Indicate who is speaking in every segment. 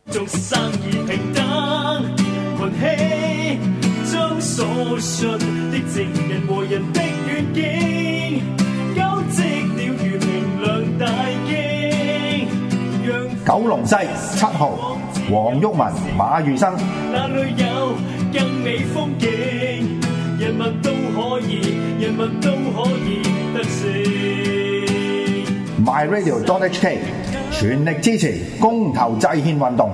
Speaker 1: 做生意平等群起，將所信的正人和人的願景，交織了如明亮大徑。
Speaker 2: 九龍西7號，黃毓民、馬如生。
Speaker 1: 那裏有更美風景，人民都可以，人民都可以得勝。
Speaker 2: MyRadio.HK 全力支持公投制憲運動。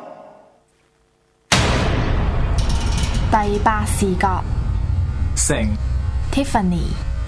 Speaker 3: 第八視角，
Speaker 4: 成
Speaker 3: Tiffany。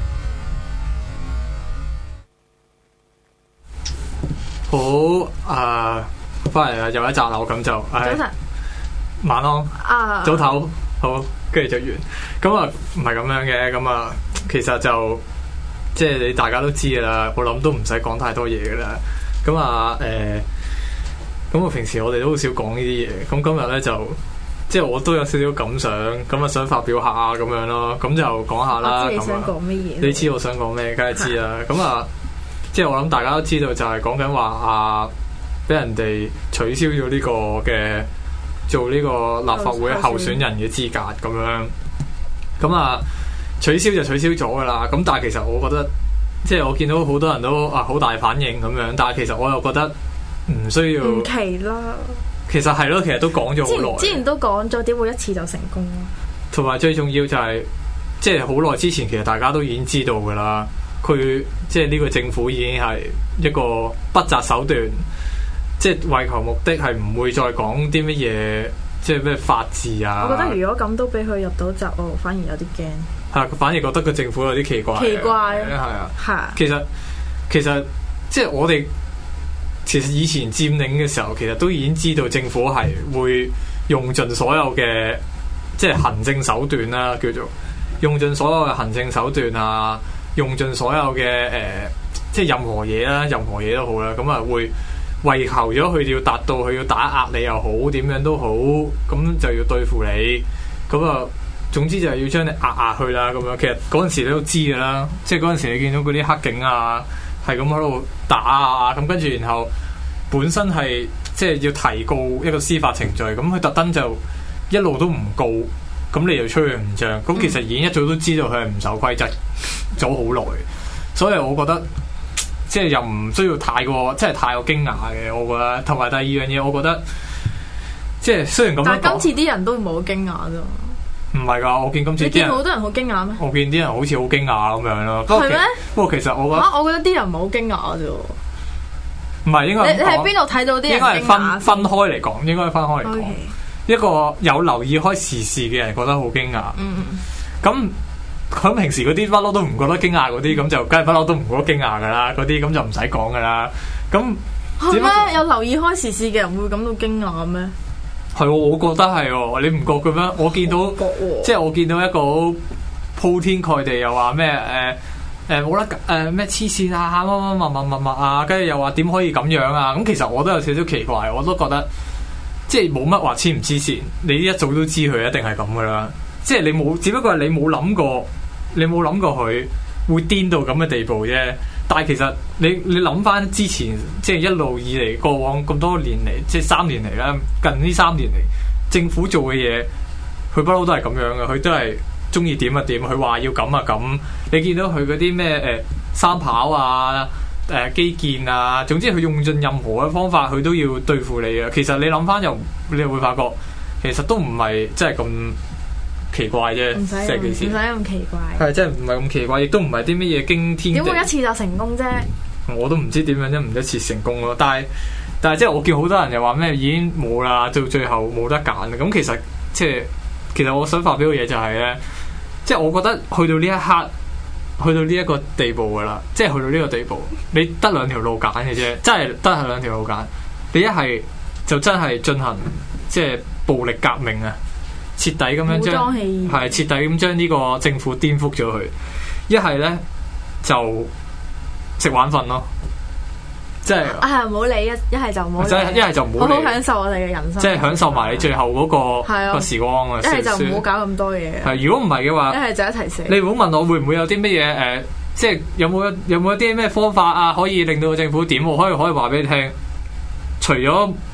Speaker 4: 好翻嚟啦，又一集樓咁就，早晨，晚安，早唞，好，跟住就完。咁啊，唔係咁樣嘅，咁啊，其實就即係你大家都知噶啦，我諗都唔使講太多嘢噶啦。咁啊，咁啊，平時我哋都好少講呢啲嘢。咁今日咧就，即係我都有少少感想，咁啊想發表下咁樣咯。咁就講下啦。
Speaker 3: 我知你想講乜嘢？
Speaker 4: 你知我想講咩？梗係知啦。咁啊，即係我諗大家都知道，就係講緊話俾人哋取消咗呢個嘅做呢個立法會候選人嘅資格咁樣。咁啊，取消就取消咗噶啦。咁但係其實我覺得，即係我見到好多人都好大反應咁樣，但係其實我又覺得唔需要。
Speaker 3: 唔奇啦。
Speaker 4: 其實係咯，其實都講咗好耐。
Speaker 3: 之前都講咗，點會一次就成功咯？
Speaker 4: 同埋最重要就係，即係好耐之前，其實大家都已經知道噶啦。佢即係呢個政府已經係一個不擇手段，即係為求目的，係唔會再講啲乜嘢，即係咩法治啊。
Speaker 3: 我覺得如果咁都俾佢入到閘，我反而有啲驚。
Speaker 4: 係，反而覺得個政府有啲奇怪。奇怪。係啊。係。其實即係我哋其實以前佔領嘅時候，其實都已經知道政府係會用盡所有嘅即係行政手段啦，叫做用盡所有嘅行政手段啊。用盡所有嘅即係任何嘢啦，任何嘢都好啦，咁啊會為求咗佢要達到佢要打壓你又好，點樣都好，咁就要對付你，咁啊總之就係要將你壓去啦，咁樣其實嗰陣時你都知㗎啦，即係嗰陣時你見到嗰啲黑警啊，係咁喺度打啊，咁跟住然後本身係即係要提告一個司法程序，咁佢特登就一路都唔告。咁你又吹佢唔脹，咁其實已經一早都知道佢係唔守規則咗好耐，所以我覺得即係又唔需要太過驚訝嘅，我覺得。同埋第二樣嘢，我覺得即係雖然咁樣講，
Speaker 3: 但係今次啲人都唔係好驚訝啫。
Speaker 4: 唔係㗎，我見今次啲人，你見
Speaker 3: 好多人好驚訝咩？
Speaker 4: 我見啲人好似好驚訝咁樣咯。
Speaker 3: 係咩？
Speaker 4: 不過其實我覺得，
Speaker 3: 我覺得啲人唔係好驚訝啫。
Speaker 4: 唔係應該
Speaker 3: 你喺邊度睇到啲人驚訝？
Speaker 4: 應該係分開嚟講，應該係分開嚟講。Okay. 一個有留意開時事嘅人覺得好驚訝，咁平時嗰啲不嬲都唔覺得驚訝嗰啲，咁就梗係不嬲都唔覺得驚訝噶啦，嗰啲咁就唔使講噶啦。咁係咩？有留意開時事嘅人會感到驚訝咩？係，我覺得係喎，你唔覺嘅咩？我見到即係我見到一個鋪天蓋地又話咩冇得咩黐線啊乜啊，跟住又話點可以咁樣啊？咁其實我都有少少奇怪，我都覺得。即係冇乜話黐唔黐線，你一早都知佢一定係咁噶啦。即係你冇，只不過係你冇諗過佢會癲到咁嘅地步啫。但係其實你諗翻之前，即係一路以嚟過往咁多年嚟，即係3年嚟啦，近呢3年嚟，政府做嘅嘢，佢不嬲都係咁樣嘅。佢都係中意點啊點，佢話要咁啊咁。你見到佢嗰啲咩三跑啊？基建啊，總之佢用盡任何嘅方法，佢都要對付你啊！其實你諗翻你又會發覺，其實都唔係真係咁奇怪啫，
Speaker 3: 唔使咁奇怪，
Speaker 4: 係真係唔係咁奇怪，亦都唔係啲乜嘢驚天。
Speaker 3: 點會一次就成功啫？
Speaker 4: 我都唔知點樣唔一次成功咯。但係即係我見好多人又話咩已經冇啦，到最後冇得揀。咁其實我想發表嘅嘢就係咧，即係我覺得去到呢一刻。去到呢一個地步噶啦，即係去到呢個地步，你得2條路揀嘅啫，真係得係2條路揀。你一係就真係進行即係暴力革命啊，徹底咁樣徹底咁將呢個政府顛覆咗佢。一係咧就食玩瞓咯，即係
Speaker 3: 唔好理一係就唔好理，
Speaker 4: 一係就唔好理，
Speaker 3: 好享受我哋嘅人生，
Speaker 4: 即係享受埋你最後嗰個時光啊！
Speaker 3: 一係就唔好搞咁多嘢。
Speaker 4: 係如果唔係嘅話，
Speaker 3: 一係就一齊死。
Speaker 4: 你唔好問我會唔會有啲乜嘢即係有冇一啲咩方法啊，可以令到政府點？我可以話俾你聽，除咗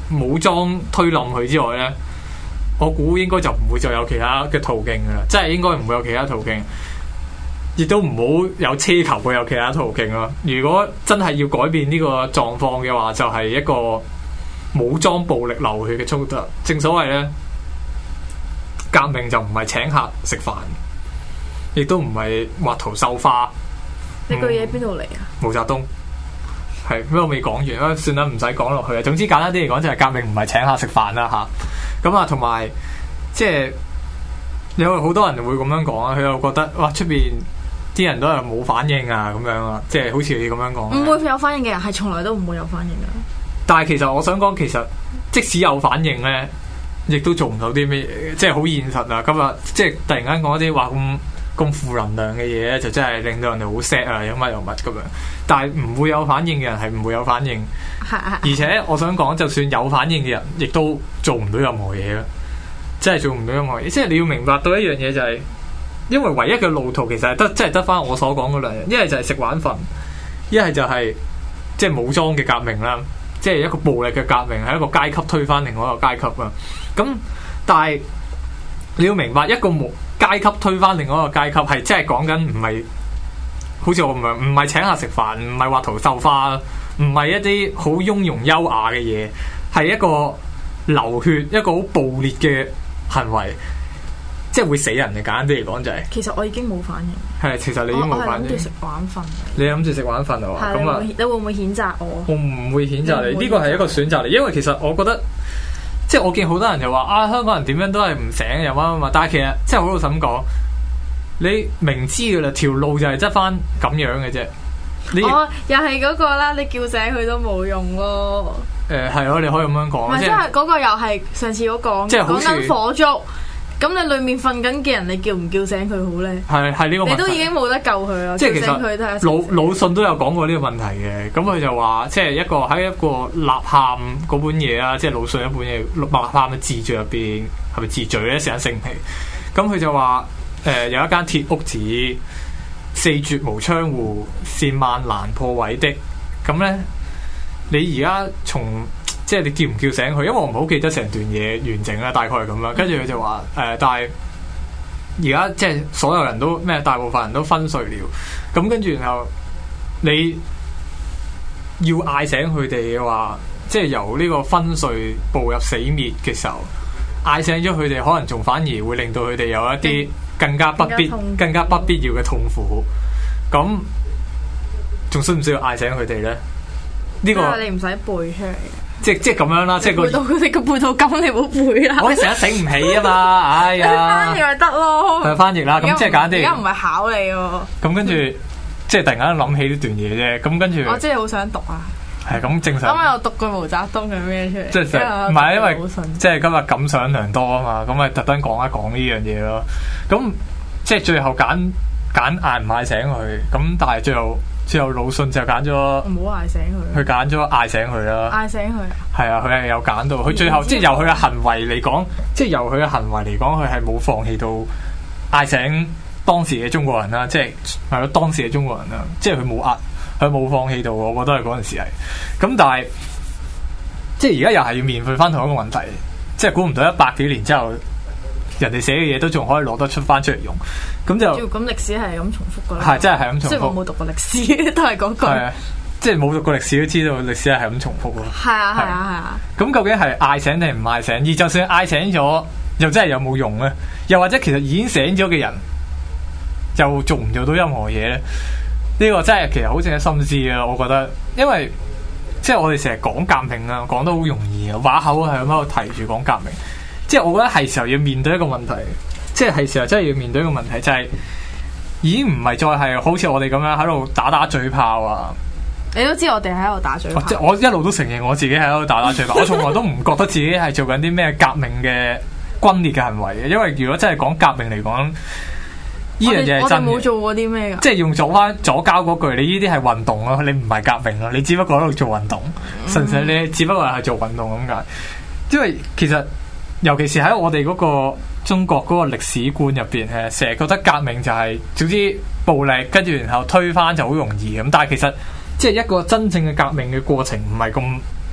Speaker 4: 武裝推冧佢之外咧，我估應該就唔會再有其他嘅途徑噶啦，即係應該唔會有其他途徑，亦都唔好有奢求會有其他途徑咯。如果真係要改變呢個狀況嘅話，就係一個武裝暴力流血嘅衝突。正所謂咧，革命就唔係請客食飯，亦都唔係畫圖繡花。
Speaker 3: 你句嘢邊度嚟啊？
Speaker 4: 毛澤東係咩？我未講完啦，算啦，唔使講落去啊。總之簡單啲嚟講，就係革命唔係請客食飯啦嚇。咁啊，同埋即係有好多人會咁樣講啊，佢又覺得哇出邊啲人都係冇反應啊咁樣啊，即係好似你咁樣講。唔
Speaker 3: 會有反應嘅人係從來都唔會有反應㗎。但
Speaker 4: 係其實我想講，其實即使有反應咧，亦都做唔到啲咩，即係好現實啊。咁啊，即係突然間講一啲話咁負能量嘅嘢咧，就真係令到人哋好 sad 啊，有乜有乜咁樣。但係唔會有反應嘅人係唔會有反應，而且我想講，就算有反應嘅人，亦都做唔到任何嘢咯，真係做唔到任何嘢。即係你要明白到一樣嘢就係，因為唯一嘅路途其實係得，即係得翻我所講嗰兩樣，一係就係食玩瞓，一係就係即係武裝嘅革命啦，即係一個暴力嘅革命，係一個階級推翻另外一個階級啊。咁但係你要明白，一個階級推翻另外一個階級，係即係講緊唔係。好似我唔係請客食飯，唔係畫圖繡花，唔係一啲好雍容優雅嘅嘢，係一個流血、一個好暴烈嘅行為，即係會死人嘅。簡單啲嚟講就係。其實我已經冇反應。係，其實你已經冇反應。我係諗住食晚飯。你諗住食晚飯啊？嘛咁啊？你會唔會譴責我？我唔會譴責你，呢個係一個選擇嚟。因為其實我覺得，即係我見好多人就話啊，香港人點樣都係唔醒又乜乜乜，但係其實即係好老實咁講。你明知噶啦，條路就係執翻咁樣嘅啫。又係嗰個啦，你叫醒佢都冇用咯。係咯，你可以咁樣講。即係嗰個又係上次嗰個，即係講緊火燭。咁你裏面瞓緊嘅人，你叫唔叫醒佢好咧？係呢個問題。你都已經冇得救佢啦。即係其實魯迅都有講過呢個問題嘅。咁佢就話，即係一個喺一個吶喊嗰本嘢啦，即係魯迅一本嘢吶喊嘅自序入邊，係咪自序咧？成日性皮。咁佢就話。有一間鐵屋子，四絕無窗戶，是萬難破毀的。咁咧，你而家即係你叫唔叫醒佢？因為我唔好記得成段嘢完整啦，大概係咁啦。跟住佢就話但係而家即係所有人都咩？大部分人都昏睡了。咁跟住然後你要嗌醒佢哋嘅話，即係由呢個昏睡步入死滅嘅時候，嗌醒咗佢哋，可能仲反而會令到佢哋有一啲。更加不必要嘅痛苦，咁仲需唔需要嗌醒佢哋咧？呢個你唔使背出嚟，即係咁樣啦，即係背到佢哋個背到咁，你唔好背啦。我成日醒唔起啊嘛，哎呀，翻譯咪得咯，係翻譯啦。咁即係簡單啲，而家唔係考你喎。咁跟住即係突然間諗起呢段嘢啫。咁跟住我真係好想讀啊！係咁正常。咁我又讀過毛澤東嘅咩出嚟？即係唔係因為即係今日感想良多啊嘛，咁咪特登講一講呢樣嘢咯。咁即係最後揀嗌唔嗌醒佢，咁但係最後魯迅就揀咗唔好嗌醒佢，佢揀咗嗌醒佢啦。嗌醒佢係啊，佢係有揀到，佢最後即係由佢嘅行為嚟講，佢係冇放棄到嗌醒當時嘅中國人啦，即係咯當時嘅中國人啦，即係佢冇放棄到，我覺得係嗰陣時係。咁但係即係而家又係要面對翻同一個問題，即係估唔到100幾年之後，人哋寫嘅嘢都仲可以攞得出翻出嚟用，咁就咁歷史係咁重複噶啦。係真係咁重複。即係我冇讀過歷史，都係嗰句。即係冇讀過歷史都知道歷史係咁重複咯。係啊。咁究竟係嗌醒定唔嗌醒？而就算嗌醒咗，又真係有冇用咧？又或者其實已經醒咗嘅人，又做唔做到任何嘢咧？呢個真係其實好值得深思啊！我覺得，因為即係我哋成日講革命啊，講得好容易啊，把口係咁喺度提住講革命。即係我覺得係時候要面對一個問題，即係時候真係要面對一個問題，就係已經唔係再係好似我哋咁樣喺度打嘴炮啊！你都知我哋喺度打嘴炮，即係我一路都承認我自己喺度打嘴炮，我從來都唔覺得自己係做緊啲咩革命嘅轟烈嘅行為嘅，因為如果真係講革命嚟講，呢樣嘢係真嘅。我哋冇做過啲咩㗎？即係用左膠嗰句，你呢啲係運動咯，你唔係革命咯，你只不過喺度做運動，純粹你只不過係做運動咁解。因為其實尤其是喺我哋嗰個中國嗰個歷史觀入邊，成日覺得革命就係總之暴力，跟住然後推翻就好容易咁。但係其實即係一個真正嘅革命嘅過程唔係咁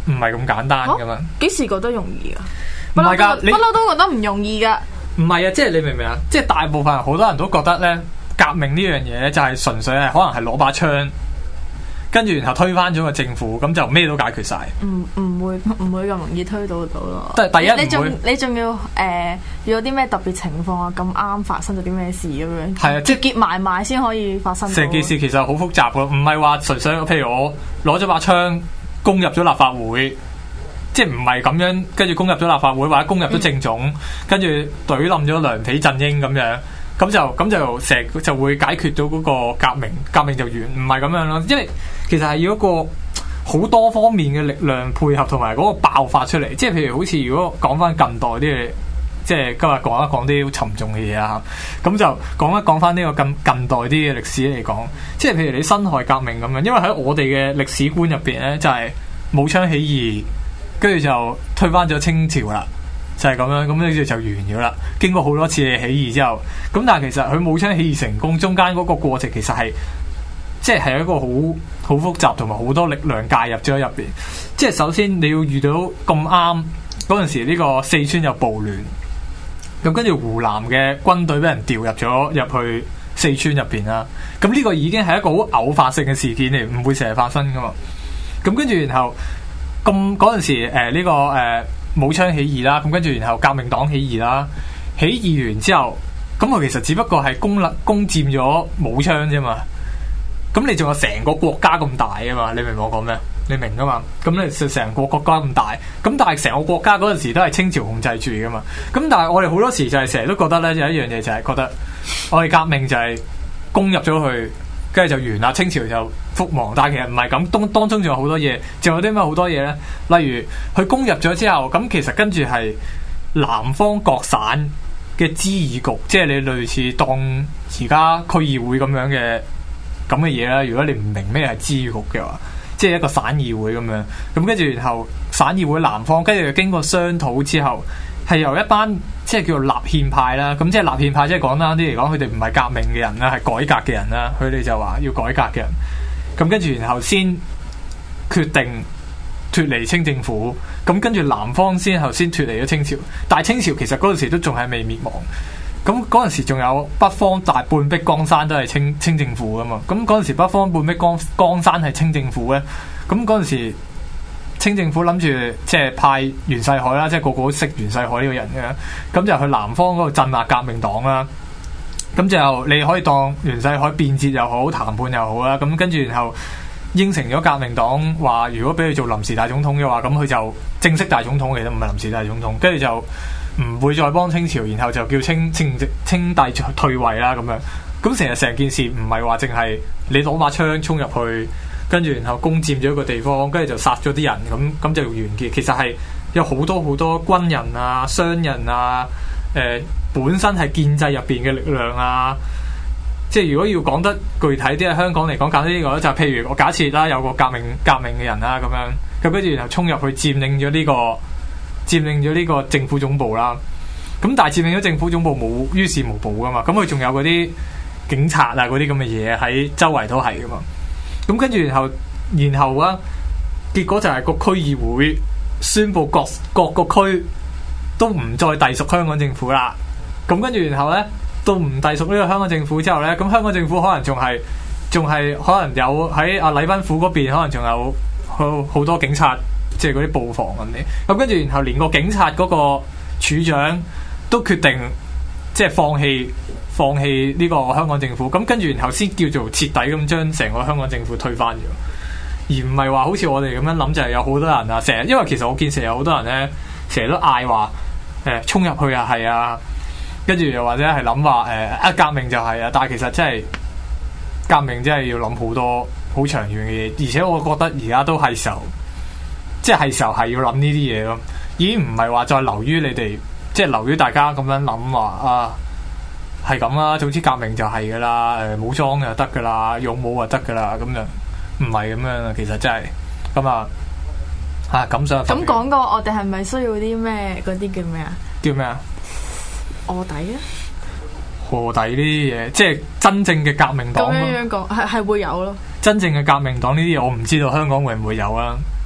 Speaker 4: 唔係咁簡單噶嘛。
Speaker 3: 幾時覺得容易啊？
Speaker 4: 唔係㗎，
Speaker 3: 不嬲都覺得唔容易㗎。
Speaker 4: 唔係啊，即係你明唔明啊？即係大部分好多人都覺得咧，革命呢樣嘢咧就係純粹係可能係攞把槍，跟住然後推翻咗個政府，咁就咩都解決晒。
Speaker 3: 唔會咁容易推到咯。
Speaker 4: 第一
Speaker 3: 你仲要有啲咩特別情況啊？咁啱發生咗啲咩事咁樣？係啊，即係結埋先可以發生。
Speaker 4: 成件事其實好複雜㗎，唔係話純粹譬如我攞咗把槍攻入咗立法會。即係唔係咁樣，跟住攻入咗立法會或者攻入咗政總，跟住懟冧咗梁皮振英咁樣，咁就成就會解決到嗰個革命就完，唔係咁樣咯。因為其實係要一個好多方面嘅力量配合同埋嗰個爆發出嚟。即係譬如好似如果講翻近代啲嘢，即係今日講一講啲好沉重嘅嘢啊，咁就講翻呢個近代啲嘅歷史嚟講，即係譬如你辛亥革命咁樣，因為喺我哋嘅歷史觀入邊咧，就係武昌起義。跟住就推翻咗清朝啦，就係咁樣，咁跟住就完咗啦。經過好多次嘅起義之後，咁但係其實佢武昌起義成功，中間嗰個過程其實係即係一個好複雜同埋好多力量介入咗入邊。即係首先你要遇到咁啱嗰陣時呢個四川有暴亂，咁跟住湖南嘅軍隊俾人調入去四川入邊啦。咁呢個已經係一個好偶發性嘅事件嚟，唔會成日發生噶嘛。咁跟住然後。咁嗰陣時，武昌起義啦，咁跟住然後革命黨起義啦，起義完之後，咁佢其實只不過係攻佔咗武昌啫嘛。咁你仲有成個國家咁大啊嘛？你明我講咩？你明噶嘛？咁你就成個國家咁大，咁但係成個國家嗰陣時都係清朝控制住噶嘛。咁但係我哋好多時就係成日都覺得咧，有一樣嘢就係覺得我哋革命就係攻入咗去。跟住就完啦，清朝就覆亡。但係其實唔係咁，當中仲有好多嘢，仲有啲咩好多嘢咧？例如佢攻入咗之後，咁其實跟住係南方各省嘅諮議局，即係你類似當而家區議會咁樣嘅咁嘅嘢啦。如果你唔明咩係諮議局嘅話，即係一個省議會咁樣。咁跟住然後省議會南方，跟住經過商討之後。係由一班即係叫做立憲派啦，咁即係立憲派，即係講單啲嚟講，佢哋唔係革命嘅人啦，係改革嘅人啦，佢哋就話要改革嘅人，咁跟住然後先決定脫離清政府，咁跟住南方先後先脫離咗清朝，但係清朝其實嗰陣時都仲係未滅亡，咁嗰陣時仲有北方大半壁江山都係清政府噶嘛，咁嗰陣時北方半壁江山係清政府咧，咁嗰陣時。清政府諗住即係派袁世凱啦，即係個個都識袁世凱呢個人嘅，咁就去南方嗰度鎮壓革命黨啦。咁就你可以當袁世凱變節又好，談判又好啦。咁跟住然後應承咗革命黨話，如果俾佢做臨時大總統嘅話，咁佢就正式大總統，其實唔係臨時大總統。跟住就唔會再幫清朝，然後就叫清帝退位啦咁樣。咁成件事唔係話淨係你攞把槍衝入去。跟住然後攻佔咗一個地方，跟住就殺咗啲人，咁就完結。其實係有好多好多軍人啊、商人啊，本身係建制入邊嘅力量啊。即係如果要講得具體啲，喺香港嚟講，簡單啲講就係譬如我假設啦，有個革命嘅人啦，咁樣咁跟住然後衝入去佔領咗呢個政府總部啦。咁但係佔領咗政府總部冇於事無補噶嘛，咁佢仲有嗰啲警察啊嗰啲咁嘅嘢喺周圍都係噶嘛。咁跟住然後啊，結果就係個區議會宣布各個區都唔再隸屬香港政府啦。咁跟住然後咧，到唔隸屬呢個香港政府之後咧，咁香港政府可能仲係可能有喺阿禮賓府嗰邊，可能仲有好多警察，即係嗰啲布防咁啲。咁跟住然後連個警察嗰個處長都決定即係放棄呢個香港政府，咁跟住然後先叫做徹底咁將成個香港政府推翻咗，而唔係話好似我哋咁樣諗，就係有好多人啊，成日因為其實我見成日有好多人咧，成日都嗌話衝入去啊，係啊，跟住又或者係諗話革命就係啊，但係其實真係革命真係要諗好多好長遠嘅嘢，而且我覺得而家都係時候，即係時候係要諗呢啲嘢咯，已經唔係話再留於你哋，即係留於大家咁樣諗話啊。係咁啦，總之革命就係噶啦，武裝就得噶啦，勇武就得噶啦，咁就唔係咁樣啦。其實真係咁啊，咁想咁
Speaker 3: 講過，我哋係咪需要啲咩嗰啲叫咩啊？
Speaker 4: 叫咩啊？
Speaker 3: 臥底啊？
Speaker 4: 臥底呢啲嘢，即係真正嘅革命黨。咁樣講係會有咯。真正嘅革命黨呢啲嘢，我唔知道香港會唔會有啊？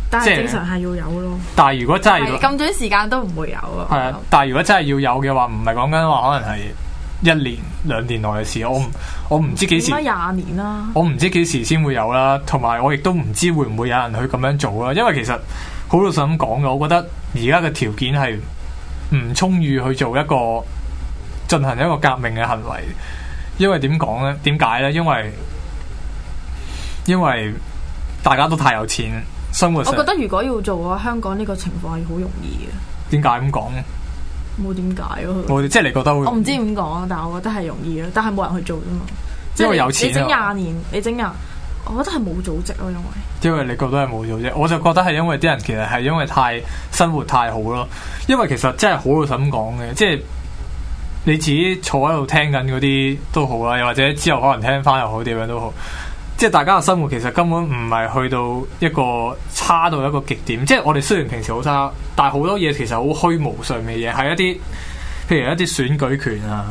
Speaker 3: 但係正常係要有咯。
Speaker 4: 但係如果真係
Speaker 3: 咁短時間都唔會有啊。
Speaker 4: 係啊，但係如果真係要有嘅話，唔係講緊話可能係1年2年內嘅事。我唔知幾時。
Speaker 3: 點解20年啦？
Speaker 4: 我唔知幾時先會有啦，同埋我亦都唔知會唔會有人去咁樣做啦。因為其實好老實咁講嘅，我覺得而家嘅條件係唔充裕去做進行一個革命嘅行為。因為點講呢？點解呢？因為大家都太有錢，生活上。
Speaker 3: 我覺得如果要做嘅話，香港呢個情況係好容易嘅。點
Speaker 4: 解咁講？
Speaker 3: 冇點解咯。
Speaker 4: 即係你覺得會？
Speaker 3: 我唔知點講，但係我覺得係容易咯。但係冇人去做啫嘛。
Speaker 4: 因為有錢。
Speaker 3: 你整20年，你整我覺得係冇組織咯，
Speaker 4: 因為你覺得係冇組織，我就覺得係因為啲人其實係因為生活太好咯。因為其實真係好老實咁講嘅，即係你自己坐喺度聽緊嗰啲都好啦，又或者之後可能聽翻又好，點樣都好。即係大家嘅生活其實根本唔係去到一個差到一個極點。即係我哋雖然平時好差，但係好多嘢其實好虛無上嘅嘢，係一啲譬如一啲選舉權啊，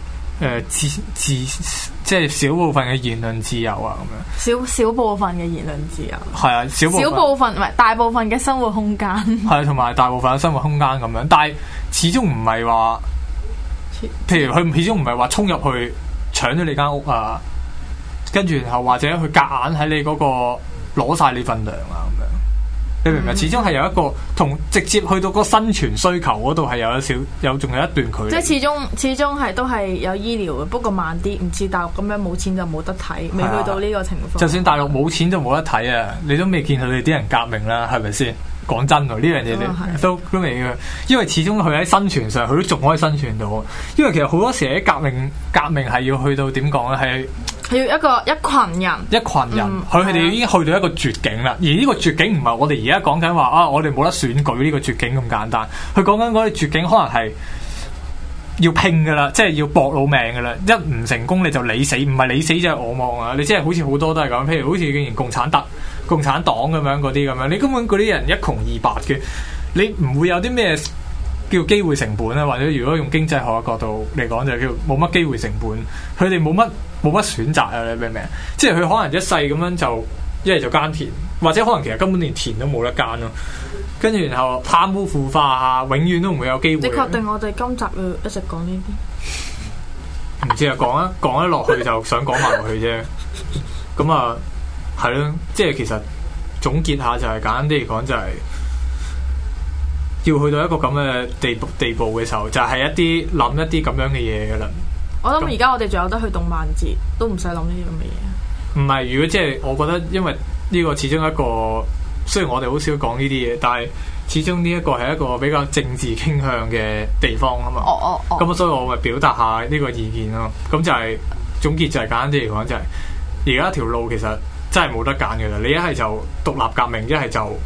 Speaker 4: 即係少部分嘅言論自由啊咁樣。少部分嘅言論自由。係啊，少部分唔係大部分嘅生活空間。係啊，同埋大部分嘅生活空間咁樣，但係始終唔係話，譬如佢始終唔係話衝入去搶咗你間屋啊。跟住然後或者佢夾硬喺你嗰個攞晒你份糧啊咁樣，你明唔明？始終係有一個同直接去到個生存需求嗰度係仲有一段距離。即係始終係都係有醫療嘅，不過慢啲，唔似大陸咁樣冇錢就冇得睇，未去到呢個情況。就算大陸冇錢就冇得睇啊！你都未見佢哋啲人革命啦，係咪先？講真喎，呢樣嘢你都未嘅，因為始終佢喺生存上，佢都仲可以生存到。因為其實好多時喺革命係要去到點講咧，係要一群人，佢哋已經去到一個絕境啦。而呢個絕境唔係我哋而家講緊話啊，我哋冇得選舉呢個絕境咁簡單。佢講緊嗰啲絕境可能係要拼噶啦，即係要搏老命噶啦。一唔成功你就你死，唔係你死就係我亡啊！你即係好似好多都係咁，譬如好似竟然共產黨咁樣嗰啲咁樣，你根本嗰啲人一窮二白嘅，你唔會有啲咩叫機會成本啊？或者如果用經濟學嘅角度嚟講，就叫冇乜機會成本。佢哋冇乜選擇啊！你明唔明？即係佢可能一世咁樣就一係就耕田，或者可能其實根本連田都冇得耕咯。跟住然後貪污腐化啊，永遠都唔會有機會。你確定我哋今集要一直講呢啲？唔知啊，講一落去就想講埋落去啫。咁啊。係咯，即係其實總結下就係簡單啲嚟講，就係要去到一個咁嘅地步嘅時候，就係諗一啲咁樣嘅嘢噶啦。我諗而家我哋仲有得去動漫節，都唔使諗呢啲咁嘅嘢。唔係，如果即係我覺得，因為呢個始終一個，雖然我哋好少講呢啲嘢，但係始終呢一個係一個比較政治傾向嘅地方啊嘛。咁所以我咪表達下呢個意見咯。咁就係總結就係簡單啲嚟講，就係而家條路其實真係冇得揀嘅啦，你一係就獨立革命，一係就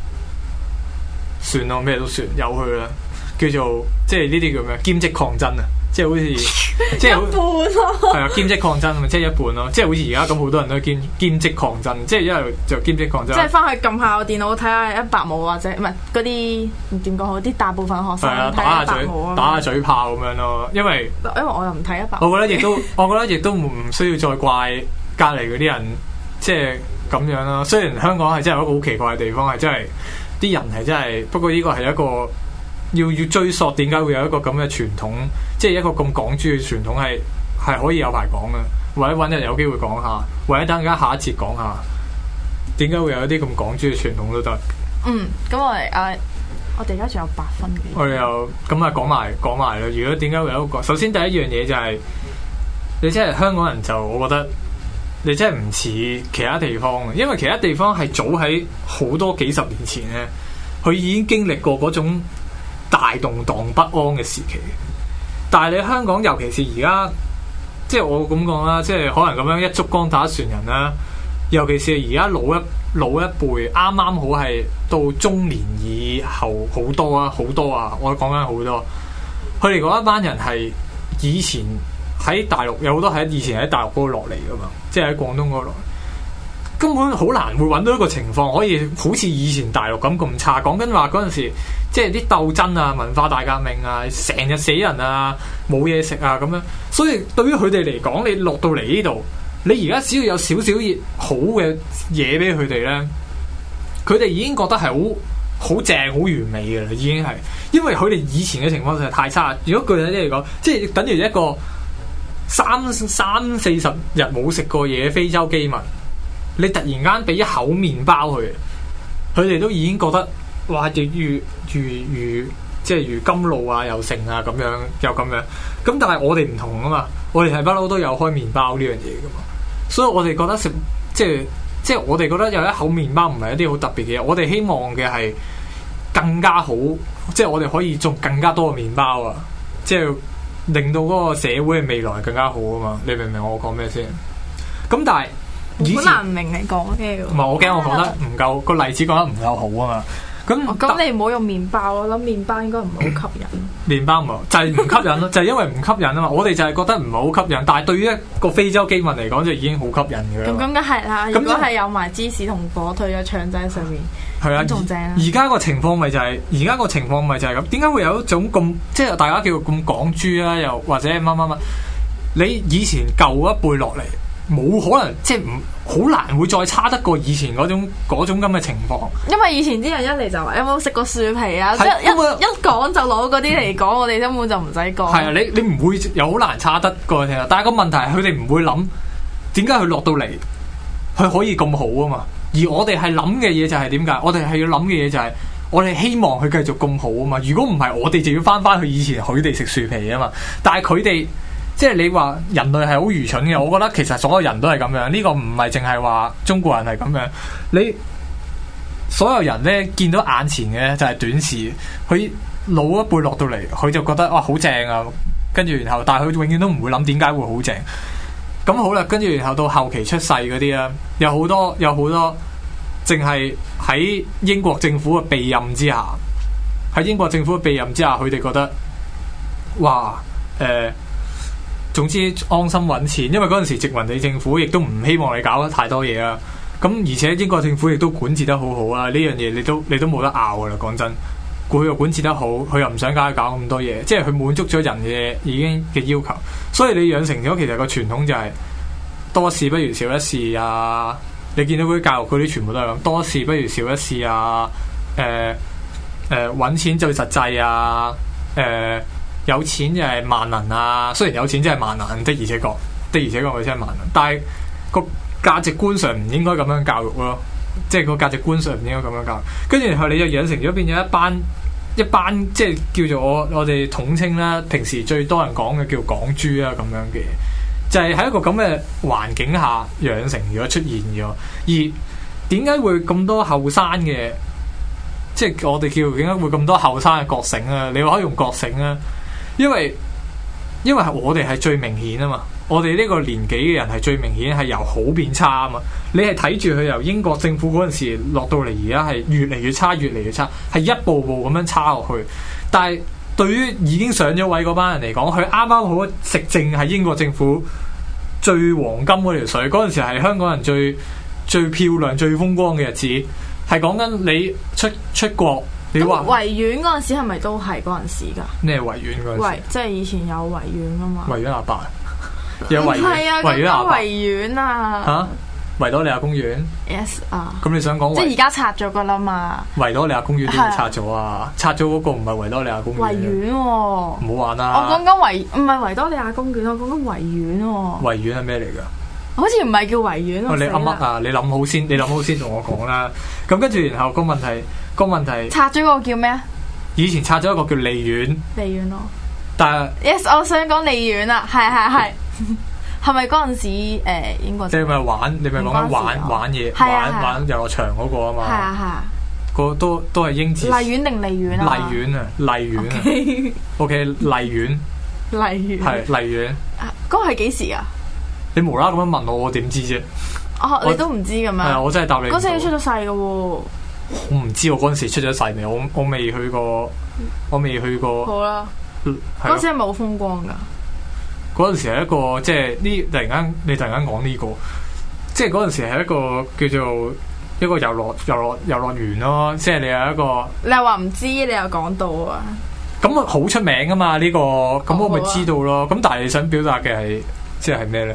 Speaker 4: 算咯，咩都算，由佢啦，叫做即係呢啲叫咩？兼職抗爭啊，即係好似即係一半咯，係啊，兼職抗爭啊，即係一半咯，即係好似而家咁，好多人都兼職抗爭，即係一係就兼職抗爭，即係翻去撳下個電腦睇下100毛或者唔係嗰啲點講好？啲大部分學生打下嘴炮咁樣咯，因為我又唔睇100毛，我覺得亦都唔需要再怪隔離嗰啲人。即係咁樣啦，雖然香港係真係一個好奇怪嘅地方，係真係啲人係真係，不過呢個係一個要追溯點解會有一個咁嘅傳統，即係一個咁港豬嘅傳統係可以有排講嘅，或者揾日有機會講下，或者等間下一節講下點解會有一啲咁港豬嘅傳統都得。咁我哋而家仲有8分嘅，我哋又咁啊講埋啦。如果點解會有一個，首先第一樣嘢就係你真係香港人，就我覺得。你真係唔似其他地方嘅，因為其他地方係早喺好多幾十年前咧，佢已經經歷過嗰種大動盪不安嘅時期。但係你香港，尤其是而家，即係我咁講啦，即係可能咁樣一竹篙打一船人啦。尤其是而家老一輩，啱啱好係到中年以後好多啊，我講緊好多。佢哋嗰一班人係以前。喺大陸有好多係以前喺大陸嗰度落嚟噶嘛，即係喺廣東嗰度落嚟，根本好難會揾到一個情況可以好似以前大陸咁差。講緊話嗰陣時，即係啲鬥爭啊、文化大革命啊、成日死人啊、冇嘢食啊咁樣。所以對於佢哋嚟講，你落到嚟呢度，你而家只要有少少好嘅嘢俾佢哋咧， 佢哋已經覺得係好正、好完美嘅啦，已經係，因為佢哋以前嘅情況實在太差。如果具體啲嚟講，即係等於一個40日冇食過嘢嘅非洲飢民，你突然間俾一口麵包佢，佢哋都已經覺得哇！如即係如甘露啊，又剩啊，咁樣又咁樣。咁但係我哋唔同啊嘛，我哋係不嬲都有開麵包呢樣嘢噶嘛，所以我哋覺得食即係我哋覺得有一口麵包唔係一啲好特別嘅嘢，我哋希望嘅係更加好，即係我哋可以種更加多嘅麵包啊，即係令到嗰個社會嘅未來更加好啊嘛。你明唔明我講咩先？咁但係
Speaker 3: 好難明你講嘅。
Speaker 4: 唔係我驚我講得唔夠個例子講得唔夠好啊嘛。咁
Speaker 3: 你唔好用麵包咯，我諗麵包應該唔係好吸引。麵
Speaker 4: 包唔係就係唔吸引咯，就係因為唔吸引啊嘛。我哋就係覺得唔係好吸引，但係對於一個非洲飢民嚟講就已經好吸引嘅啦。
Speaker 3: 咁梗係啦，如果係有埋芝士同火腿嘅腸仔喺上面，係啊，仲正啦。
Speaker 4: 而家個情況咪就係，咁。點解會有一種咁，即係大家叫咁港豬啦，又或者乜乜乜？你以前舊一輩落嚟。冇可能，即係好難會再差得過以前嗰種咁嘅情況。
Speaker 3: 因為以前啲人一嚟就話有冇食過樹皮啊，即係一講就攞嗰啲嚟講，我哋根本就唔使講。係啊，
Speaker 4: 你唔會有好難差得過嘅，但係個問題係佢哋唔會諗點解佢落到嚟佢可以咁好啊嘛。而我哋係諗嘅嘢就係點解？我哋係要諗嘅嘢就係我哋希望佢繼續咁好啊嘛。如果唔係，我哋就要翻去以前佢哋食樹皮啊嘛。但係佢哋。即係你話人類係好愚蠢嘅，我覺得其實所有人都係咁樣。呢個唔係淨係話中國人係咁樣，你所有人咧見到眼前嘅就係短視。佢老一輩落到嚟，佢就覺得哇好正啊，跟住然後，但係佢永遠都唔會諗點解會好正。咁好啦，跟住然後到後期出世嗰啲啦，有好多淨係喺英國政府嘅庇蔭之下，佢哋覺得哇總之安心揾錢，因為嗰陣時殖民地政府亦都唔希望你搞得太多嘢啦。咁而且英國政府亦都管治得好好啊，呢樣嘢你都冇得拗噶啦。講真，佢又管治得好，佢又唔想搞咁多嘢，即係佢滿足咗人嘅已經嘅要求。所以你養成咗其實個傳統就係多事不如少一事啊。你見到嗰啲教育嗰啲全部都係咁，多事不如少一事啊。揾錢最實際啊。有錢就係萬能啊！雖然有錢真係萬能，的而且確佢真係萬能，但係個價值觀上唔應該咁樣教育咯，即係個價值觀上唔應該咁樣教育。跟住然後你就養成咗變咗一班即係叫做我哋統稱啦，平時最多人講嘅叫港豬啊咁樣嘅，就係喺一個咁嘅環境下養成咗出現咗。而點解會咁多後生嘅，即係我哋叫點解會咁多後生嘅覺醒啊？你話可以用覺醒啊？因為係我哋係最明顯啊嘛，我哋呢個年紀嘅人係最明顯係由好變差啊嘛。你係睇住佢由英國政府嗰陣時落到嚟，而家係越嚟越差，係一步步咁樣差落去。但係對於已經上咗位嗰班人嚟講，佢啱啱好食正係英國政府最黃金嗰條水，嗰陣時係香港人最漂亮、最風光嘅日子，係講緊你出國。你話
Speaker 3: 維園嗰陣時係咪都係嗰陣時㗎？
Speaker 4: 咩維園嗰陣時？
Speaker 3: 即係以前有維園㗎嘛？
Speaker 4: 維園阿伯有維園，
Speaker 3: 維園阿伯。維園啊！
Speaker 4: 嚇，維多利亞公園
Speaker 3: ？Yes 啊！
Speaker 4: 咁你想講
Speaker 3: 即係而家拆咗㗎啦嘛？
Speaker 4: 維多利亞公園都要拆咗啊！拆咗嗰個唔係維多利亞公園。
Speaker 3: 維園喎！唔
Speaker 4: 好玩啦！
Speaker 3: 我講緊唔係維多利亞公園，我講緊維園喎。
Speaker 4: 維園係咩嚟㗎？
Speaker 3: 好似唔係叫維園咯。
Speaker 4: 你噏乜啊？你諗好先同我講啦。咁跟住然後個問題
Speaker 3: 拆咗個叫咩啊？
Speaker 4: 以前拆咗一個叫利園。
Speaker 3: 利園咯。
Speaker 4: 但係
Speaker 3: Yes， 我想講利園啊，係，係咪嗰陣時英國？
Speaker 4: 即係咪玩？你咪講緊玩嘢，玩遊樂場嗰個啊嘛。係啊。個都係英字。
Speaker 3: 荔園定利園啊？
Speaker 4: 荔園啊。OK，荔園。
Speaker 3: 荔園。
Speaker 4: 係荔園。
Speaker 3: 嗰個係幾時啊？
Speaker 4: 你無啦啦咁樣問我點知啫？
Speaker 3: 你都唔知咁樣？係
Speaker 4: 啊，我真係答你。
Speaker 3: 嗰陣時出咗世嘅喎。
Speaker 4: 我唔知我嗰陣時出咗世未？我未去過。好啦。
Speaker 3: 嗰陣時係咪好風光㗎？
Speaker 4: 嗰陣時係一個即係你突然間講呢個，即係嗰陣時係一個叫做一個遊樂園咯，即係你有一個。你又話唔知，你又講到啊？咁啊，好出名㗎嘛呢個，咁我咪知道咯。咁但係你想表達嘅係即係咩咧？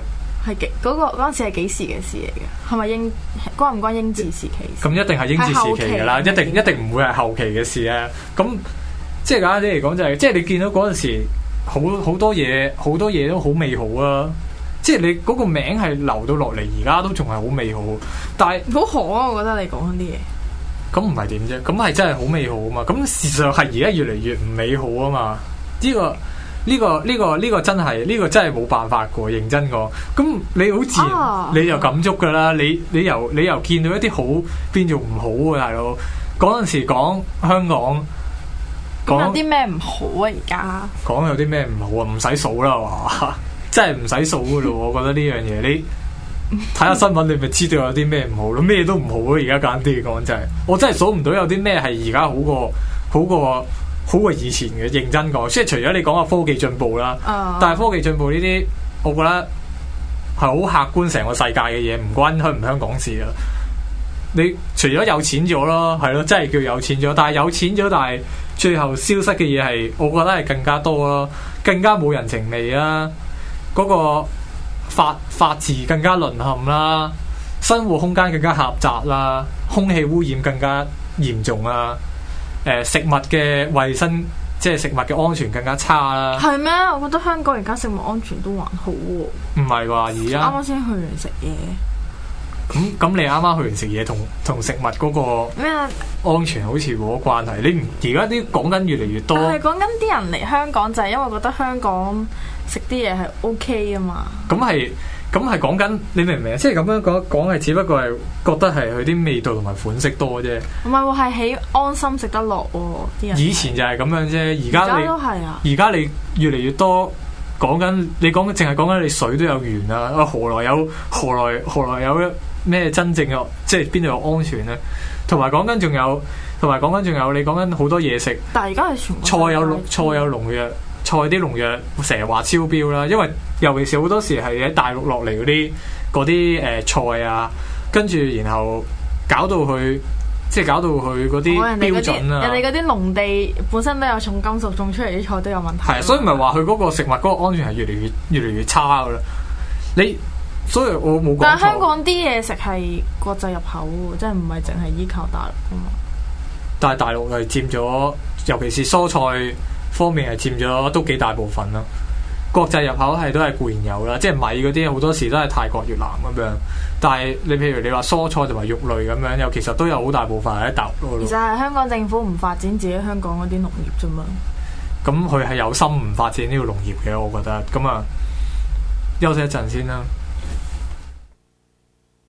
Speaker 3: 係嗰陣時係幾時嘅事嚟嘅？係咪關唔關英治時期？
Speaker 4: 咁一定係英治時期㗎啦，一定唔會係後期嘅事啊！咁即係簡單啲嚟講就係，即係你見到嗰陣時好多嘢都好美好啊！即係你嗰個名係留到落嚟，而家都仲係好美好。但係
Speaker 3: 好可啊！我覺得你講緊啲嘢。
Speaker 4: 咁唔係點啫？咁係真係好美好啊嘛！咁事實上係而家越嚟越唔美好啊嘛！呢個真係冇辦法嘅，認真講。咁你好自然，你就感觸㗎啦。你由見到一啲好變做唔好啊，大佬。嗰陣時講香港，
Speaker 3: 講有啲咩唔好啊？而家
Speaker 4: 講有啲咩唔好啊？唔使數啦，係嘛？真係唔使數㗎咯。我覺得呢樣嘢，你睇下新聞，你咪知道有啲咩唔好咯。咩都唔好啊！而家簡單啲講真係，我真係數唔到有啲咩係而家好過以前嘅，認真講，即係除咗你講下科技進步啦，但係科技進步呢啲，我覺得係好客觀成個世界嘅嘢，唔關香唔香港事啦。你除咗有錢咗咯，係咯，真係叫有錢咗，但係有錢咗，但係最後消失嘅嘢係，我覺得係更加多咯，更加冇人情味啦，嗰個法治更加淪陷啦，生活空間更加狹窄啦，空氣污染更加嚴重啦。食物嘅衛生，即係食物嘅安全更加差啦。係咩？
Speaker 3: 我覺得香港而家食物安全都還好喎。
Speaker 4: 唔係話而家啱
Speaker 3: 啱先去完食嘢。
Speaker 4: 咁你啱啱去完食嘢，同食物嗰個咩安全好似冇關係。你唔而家啲講緊越嚟越多。
Speaker 3: 但係講緊啲人嚟香港就係因為覺得香港食啲嘢係 OK 啊嘛。
Speaker 4: 咁係講緊，你明唔明啊？即係咁樣講係，只不過係覺得係佢啲味道同埋款式多啫。
Speaker 3: 唔係喎，係喺安心食得落喎啲人。
Speaker 4: 以前就係咁樣啫，而家
Speaker 3: 都係啊。
Speaker 4: 而家你越嚟越多講緊，你講淨係講緊你水都有源啊！何來有咩真正嘅，即係邊度有安全咧？同埋講緊仲有，你講緊好多嘢食。
Speaker 3: 但係而家係全部
Speaker 4: 菜有農藥。菜啲農藥成日話超標啦，因為尤其是好多時係喺大陸落嚟嗰啲菜啊，跟住然後搞到佢嗰啲標準啊，
Speaker 3: 人哋嗰啲農地本身都有重金屬，種出嚟啲菜都有問題。
Speaker 4: 係，所以咪話佢嗰個食物嗰個安全係越嚟越差噶啦。所以我冇講錯。
Speaker 3: 但係香港啲嘢食係國際入口喎，即係唔係淨係依靠大陸噶嘛？
Speaker 4: 但係大陸係佔咗，尤其是蔬菜方面係佔咗都幾大部分咯。國際入口係都係固然有啦，即係米嗰啲好多時都係泰國、越南咁樣。但係你譬如你話蔬菜同埋肉類咁樣，又其實都有好大部分係喺大陸咯。
Speaker 3: 其實係香港政府唔發展自己香港嗰啲農業啫嘛。
Speaker 4: 咁佢係有心唔發展呢個農業嘅，我覺得。咁啊，休息一陣先啦。